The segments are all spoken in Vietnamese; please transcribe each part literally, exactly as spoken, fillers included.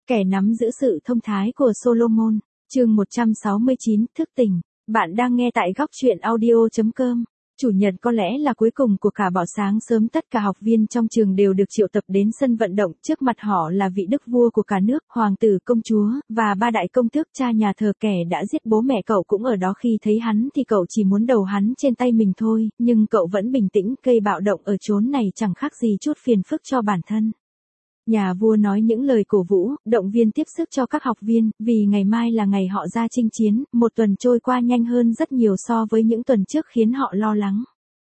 Kẻ nắm giữ sự thông thái của Solomon, chương một trăm sáu mươi chín, thức tỉnh. Bạn đang nghe tại góc truyện audio chấm com. Chủ nhật có lẽ là cuối cùng của cả bạo sáng sớm, tất cả học viên trong trường đều được triệu tập đến sân vận động, trước mặt họ là vị đức vua của cả nước, hoàng tử, công chúa, và ba đại công tước, cha nhà thờ. Kẻ đã giết bố mẹ cậu cũng ở đó, khi thấy hắn thì cậu chỉ muốn đầu hắn trên tay mình thôi, nhưng cậu vẫn bình tĩnh, gây bạo động ở chốn này chẳng khác gì chút phiền phức cho bản thân. Nhà vua nói những lời cổ vũ, động viên tiếp sức cho các học viên, vì ngày mai là ngày họ ra chinh chiến. Một tuần trôi qua nhanh hơn rất nhiều so với những tuần trước, khiến họ lo lắng.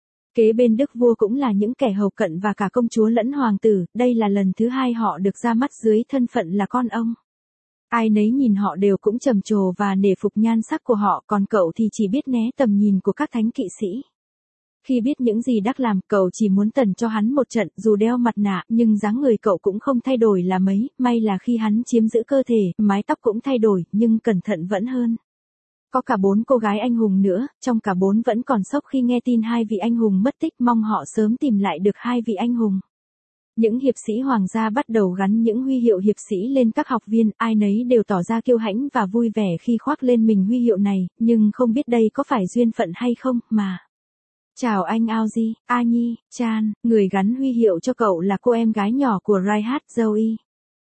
Kế bên đức vua cũng là những kẻ hầu cận và cả công chúa lẫn hoàng tử, đây là lần thứ hai họ được ra mắt dưới thân phận là con ông. Ai nấy nhìn họ đều cũng trầm trồ và nể phục nhan sắc của họ, còn cậu thì chỉ biết né tầm nhìn của các thánh kỵ sĩ. Khi biết những gì Đắc làm, cậu chỉ muốn tần cho hắn một trận. Dù đeo mặt nạ, nhưng dáng người cậu cũng không thay đổi là mấy, may là khi hắn chiếm giữ cơ thể, mái tóc cũng thay đổi, nhưng cẩn thận vẫn hơn. Có cả bốn cô gái anh hùng nữa, trong cả bốn vẫn còn sốc khi nghe tin hai vị anh hùng mất tích, mong họ sớm tìm lại được hai vị anh hùng. Những hiệp sĩ hoàng gia bắt đầu gắn những huy hiệu hiệp sĩ lên các học viên, ai nấy đều tỏ ra kiêu hãnh và vui vẻ khi khoác lên mình huy hiệu này, nhưng không biết đây có phải duyên phận hay không, mà... Chào anh Aoji, A Nhi, Chan, người gắn huy hiệu cho cậu là cô em gái nhỏ của Reinhardt, Zoe.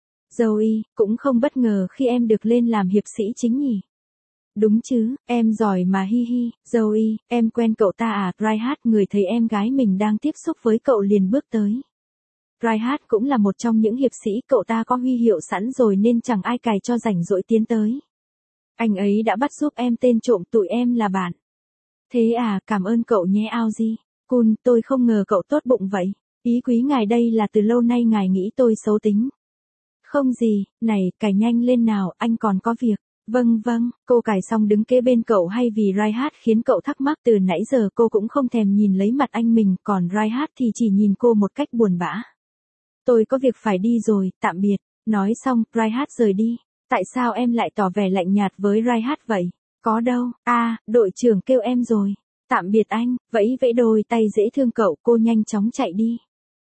Zoe, cũng không bất ngờ khi em được lên làm hiệp sĩ chính nhỉ? Đúng chứ, em giỏi mà, hi hi. Zoe, em quen cậu ta à? Reinhardt, người thấy em gái mình đang tiếp xúc với cậu liền bước tới. Reinhardt cũng là một trong những hiệp sĩ, cậu ta có huy hiệu sẵn rồi nên chẳng ai cài cho rảnh rỗi tiến tới. Anh ấy đã bắt giúp em tên trộm, tụi em là bạn. Thế à, cảm ơn cậu nhé Aoji. Cool, tôi không ngờ cậu tốt bụng vậy. Ý quý ngài đây là từ lâu nay ngài nghĩ tôi xấu tính. Không gì, này, cài nhanh lên nào, anh còn có việc. Vâng vâng, cô cài xong đứng kế bên cậu hay vì Reinhardt khiến cậu thắc mắc. Từ nãy giờ cô cũng không thèm nhìn lấy mặt anh mình, còn Reinhardt thì chỉ nhìn cô một cách buồn bã. Tôi có việc phải đi rồi, tạm biệt. Nói xong, Reinhardt rời đi. Tại sao em lại tỏ vẻ lạnh nhạt với Reinhardt vậy? Có đâu, a à, đội trưởng kêu em rồi. Tạm biệt anh, vẫy vẫy đôi tay dễ thương cậu, cô nhanh chóng chạy đi.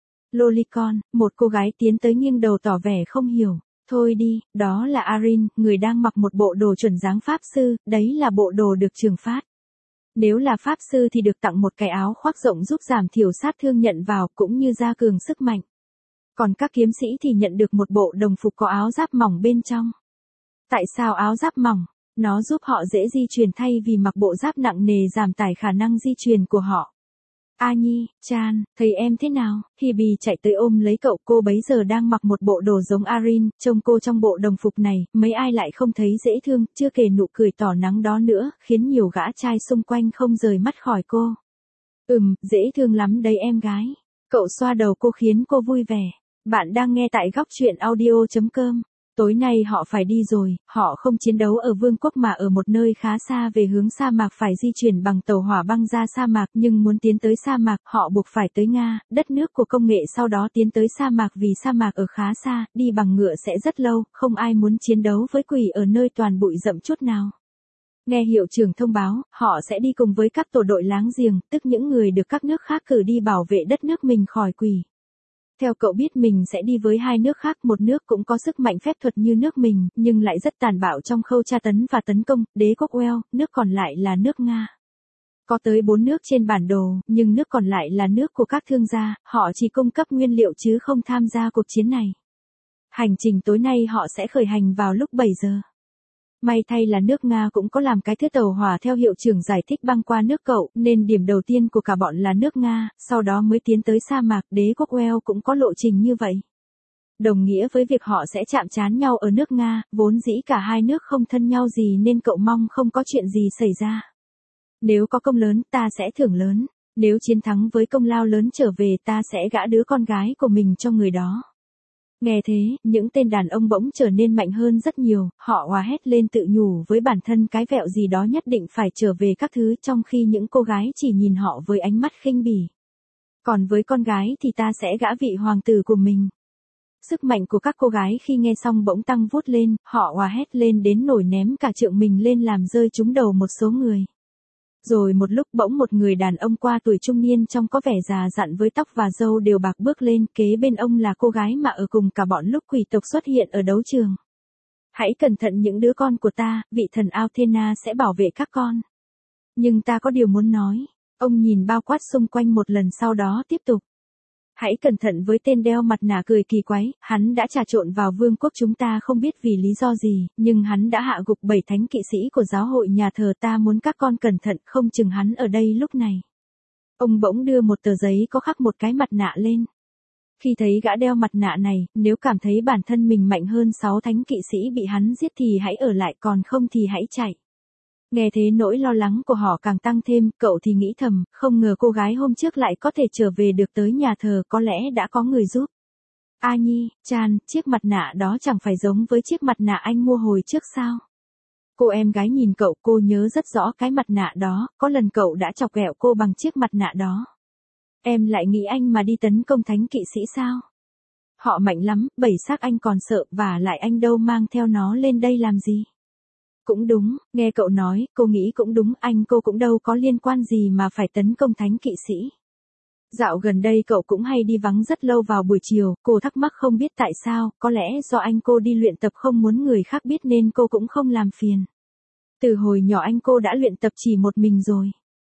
Lolicon, một cô gái tiến tới nghiêng đầu tỏ vẻ không hiểu. Thôi đi, đó là Arin, người đang mặc một bộ đồ chuẩn dáng pháp sư, đấy là bộ đồ được trường phát. Nếu là pháp sư thì được tặng một cái áo khoác rộng giúp giảm thiểu sát thương nhận vào, cũng như gia cường sức mạnh. Còn các kiếm sĩ thì nhận được một bộ đồng phục có áo giáp mỏng bên trong. Tại sao áo giáp mỏng? Nó giúp họ dễ di chuyển thay vì mặc bộ giáp nặng nề, giảm tải khả năng di chuyển của họ. A Nhi, Chan, thấy em thế nào? Hebe chạy tới ôm lấy cậu, cô bấy giờ đang mặc một bộ đồ giống Arin, trông cô trong bộ đồng phục này, mấy ai lại không thấy dễ thương, chưa kể nụ cười tỏ nắng đó nữa, khiến nhiều gã trai xung quanh không rời mắt khỏi cô. Ừm, dễ thương lắm đấy em gái. Cậu xoa đầu cô khiến cô vui vẻ. Bạn đang nghe tại góc truyện audio chấm com. Tối nay họ phải đi rồi, họ không chiến đấu ở vương quốc mà ở một nơi khá xa về hướng sa mạc, phải di chuyển bằng tàu hỏa băng ra sa mạc, nhưng muốn tiến tới sa mạc, họ buộc phải tới Nga, đất nước của công nghệ, sau đó tiến tới sa mạc, vì sa mạc ở khá xa, đi bằng ngựa sẽ rất lâu, không ai muốn chiến đấu với quỷ ở nơi toàn bụi rậm chút nào. Nghe hiệu trưởng thông báo, họ sẽ đi cùng với các tổ đội láng giềng, tức những người được các nước khác cử đi bảo vệ đất nước mình khỏi quỷ. Theo cậu biết mình sẽ đi với hai nước khác, một nước cũng có sức mạnh phép thuật như nước mình, nhưng lại rất tàn bạo trong khâu tra tấn và tấn công, đế quốc Wales, nước còn lại là nước Nga. Có tới bốn nước trên bản đồ, nhưng nước còn lại là nước của các thương gia, họ chỉ cung cấp nguyên liệu chứ không tham gia cuộc chiến này. Hành trình tối nay họ sẽ khởi hành vào lúc bảy giờ. May thay là nước Nga cũng có làm cái thứ tàu hỏa theo hiệu trưởng giải thích băng qua nước cậu, nên điểm đầu tiên của cả bọn là nước Nga, sau đó mới tiến tới sa mạc. Đế quốc Wales cũng có lộ trình như vậy. Đồng nghĩa với việc họ sẽ chạm trán nhau ở nước Nga, vốn dĩ cả hai nước không thân nhau gì nên cậu mong không có chuyện gì xảy ra. Nếu có công lớn, ta sẽ thưởng lớn. Nếu chiến thắng với công lao lớn trở về, ta sẽ gả đứa con gái của mình cho người đó. Nghe thế, những tên đàn ông bỗng trở nên mạnh hơn rất nhiều, họ hòa hét lên tự nhủ với bản thân cái vẹo gì đó nhất định phải trở về các thứ, trong khi những cô gái chỉ nhìn họ với ánh mắt khinh bỉ. Còn với con gái thì ta sẽ gả vị hoàng tử của mình. Sức mạnh của các cô gái khi nghe xong bỗng tăng vút lên, họ hòa hét lên đến nổi ném cả trượng mình lên làm rơi trúng đầu một số người. Rồi một lúc bỗng một người đàn ông qua tuổi trung niên trông có vẻ già dặn với tóc và râu đều bạc bước lên, kế bên ông là cô gái mà ở cùng cả bọn lúc quỷ tộc xuất hiện ở đấu trường. Hãy cẩn thận những đứa con của ta, vị thần Athena sẽ bảo vệ các con. Nhưng ta có điều muốn nói. Ông nhìn bao quát xung quanh một lần sau đó tiếp tục. Hãy cẩn thận với tên đeo mặt nạ cười kỳ quái, hắn đã trà trộn vào vương quốc chúng ta không biết vì lý do gì, nhưng hắn đã hạ gục bảy thánh kỵ sĩ của giáo hội nhà thờ ta muốn các con cẩn thận không chừng hắn ở đây lúc này. Ông bỗng đưa một tờ giấy có khắc một cái mặt nạ lên. Khi thấy gã đeo mặt nạ này, nếu cảm thấy bản thân mình mạnh hơn sáu thánh kỵ sĩ bị hắn giết thì hãy ở lại còn không thì hãy chạy. Nghe thế nỗi lo lắng của họ càng tăng thêm, cậu thì nghĩ thầm, không ngờ cô gái hôm trước lại có thể trở về được tới nhà thờ, có lẽ đã có người giúp. A Nhi, Chan, chiếc mặt nạ đó chẳng phải giống với chiếc mặt nạ anh mua hồi trước sao? Cô em gái nhìn cậu, cô nhớ rất rõ cái mặt nạ đó, có lần cậu đã chọc ghẹo cô bằng chiếc mặt nạ đó. Em lại nghĩ anh mà đi tấn công thánh kỵ sĩ sao? Họ mạnh lắm, bảy xác anh còn sợ, và lại anh đâu mang theo nó lên đây làm gì? Cũng đúng, nghe cậu nói, cô nghĩ cũng đúng, anh cô cũng đâu có liên quan gì mà phải tấn công thánh kỵ sĩ. Dạo gần đây cậu cũng hay đi vắng rất lâu vào buổi chiều, cô thắc mắc không biết tại sao, có lẽ do anh cô đi luyện tập không muốn người khác biết nên cô cũng không làm phiền. Từ hồi nhỏ anh cô đã luyện tập chỉ một mình rồi.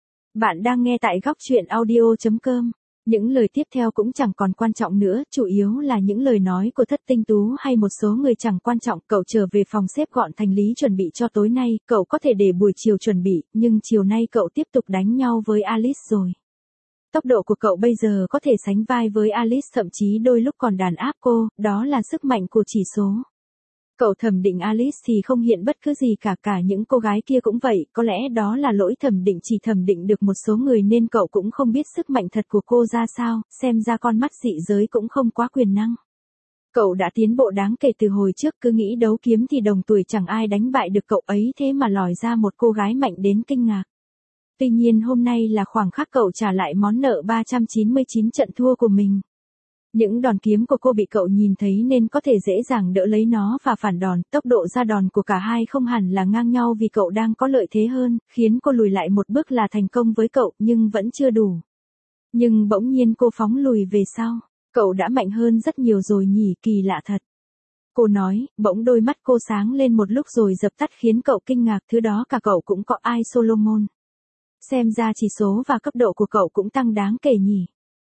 Bạn đang nghe tại góc truyện audio chấm com. Những lời tiếp theo cũng chẳng còn quan trọng nữa, chủ yếu là những lời nói của Thất Tinh Tú hay một số người chẳng quan trọng. Cậu trở về phòng xếp gọn hành lý chuẩn bị cho tối nay, cậu có thể để buổi chiều chuẩn bị, nhưng chiều nay cậu tiếp tục đánh nhau với Alice rồi. Tốc độ của cậu bây giờ có thể sánh vai với Alice, thậm chí đôi lúc còn đàn áp cô, đó là sức mạnh của chỉ số. Cậu thẩm định Alice thì không hiện bất cứ gì cả, cả những cô gái kia cũng vậy, có lẽ đó là lỗi thẩm định, chỉ thẩm định được một số người nên cậu cũng không biết sức mạnh thật của cô ra sao, xem ra con mắt dị giới cũng không quá quyền năng. Cậu đã tiến bộ đáng kể từ hồi trước, cứ nghĩ đấu kiếm thì đồng tuổi chẳng ai đánh bại được cậu ấy, thế mà lòi ra một cô gái mạnh đến kinh ngạc. Tuy nhiên hôm nay là khoảng khắc cậu trả lại món nợ ba trăm chín mươi chín trận thua của mình. Những đòn kiếm của cô bị cậu nhìn thấy nên có thể dễ dàng đỡ lấy nó và phản đòn, tốc độ ra đòn của cả hai không hẳn là ngang nhau vì cậu đang có lợi thế hơn, khiến cô lùi lại một bước là thành công với cậu, nhưng vẫn chưa đủ. Nhưng bỗng nhiên cô phóng lùi về sau, cậu đã mạnh hơn rất nhiều rồi nhỉ, kỳ lạ thật. Cô nói, bỗng đôi mắt cô sáng lên một lúc rồi dập tắt khiến cậu kinh ngạc, thứ đó cả cậu cũng có ai Solomon. Xem ra chỉ số và cấp độ của cậu cũng tăng đáng kể nhỉ.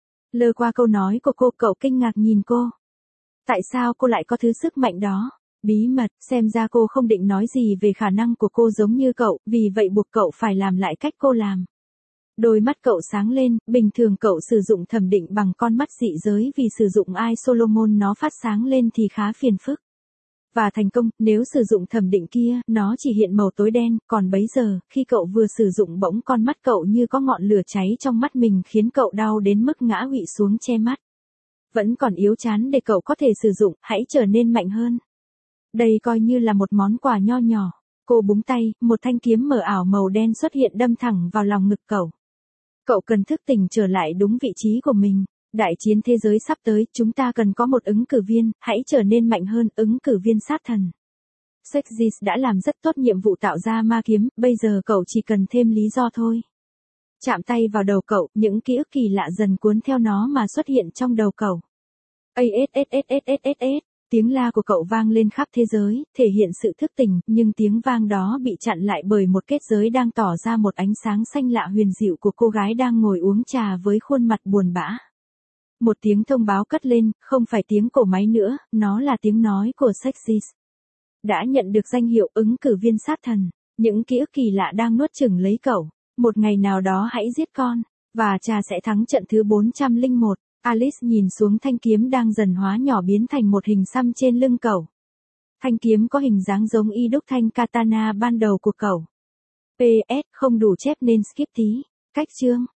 Lơ qua câu nói của cô, cậu kinh ngạc nhìn cô. Tại sao cô lại có thứ sức mạnh đó? Bí mật, xem ra cô không định nói gì về khả năng của cô giống như cậu, vì vậy buộc cậu phải làm lại cách cô làm. Đôi mắt cậu sáng lên, bình thường cậu sử dụng thẩm định bằng con mắt dị giới vì sử dụng ai Solomon nó phát sáng lên thì khá phiền phức. Và thành công, nếu sử dụng thẩm định kia, nó chỉ hiện màu tối đen, còn bấy giờ, khi cậu vừa sử dụng bỗng con mắt cậu như có ngọn lửa cháy trong mắt mình khiến cậu đau đến mức ngã quỵ xuống che mắt. Vẫn còn yếu chán để cậu có thể sử dụng, hãy trở nên mạnh hơn. Đây coi như là một món quà nho nhỏ. Cô búng tay, một thanh kiếm mờ ảo màu đen xuất hiện đâm thẳng vào lòng ngực cậu. Cậu cần thức tỉnh trở lại đúng vị trí của mình. Đại chiến thế giới sắp tới, chúng ta cần có một ứng cử viên, hãy trở nên mạnh hơn, ứng cử viên sát thần. Sexis đã làm rất tốt nhiệm vụ tạo ra ma kiếm, bây giờ cậu chỉ cần thêm lý do thôi. Chạm tay vào đầu cậu, những ký ức kỳ lạ dần cuốn theo nó mà xuất hiện trong đầu cậu. Asssssss, tiếng la của cậu vang lên khắp thế giới, thể hiện sự thức tỉnh, nhưng tiếng vang đó bị chặn lại bởi một kết giới đang tỏ ra một ánh sáng xanh lạ huyền dịu của cô gái đang ngồi uống trà với khuôn mặt buồn bã. Một tiếng thông báo cất lên, không phải tiếng cổ máy nữa, nó là tiếng nói của Sexis. Đã nhận được danh hiệu ứng cử viên sát thần, những ký ức kỳ lạ đang nuốt chửng lấy cậu. Một ngày nào đó hãy giết con, và cha sẽ thắng trận thứ bốn trăm lẻ một. Alice nhìn xuống thanh kiếm đang dần hóa nhỏ biến thành một hình xăm trên lưng cậu. Thanh kiếm có hình dáng giống y đúc thanh katana ban đầu của cậu. pê ét không đủ chép nên skip tí. Cách chương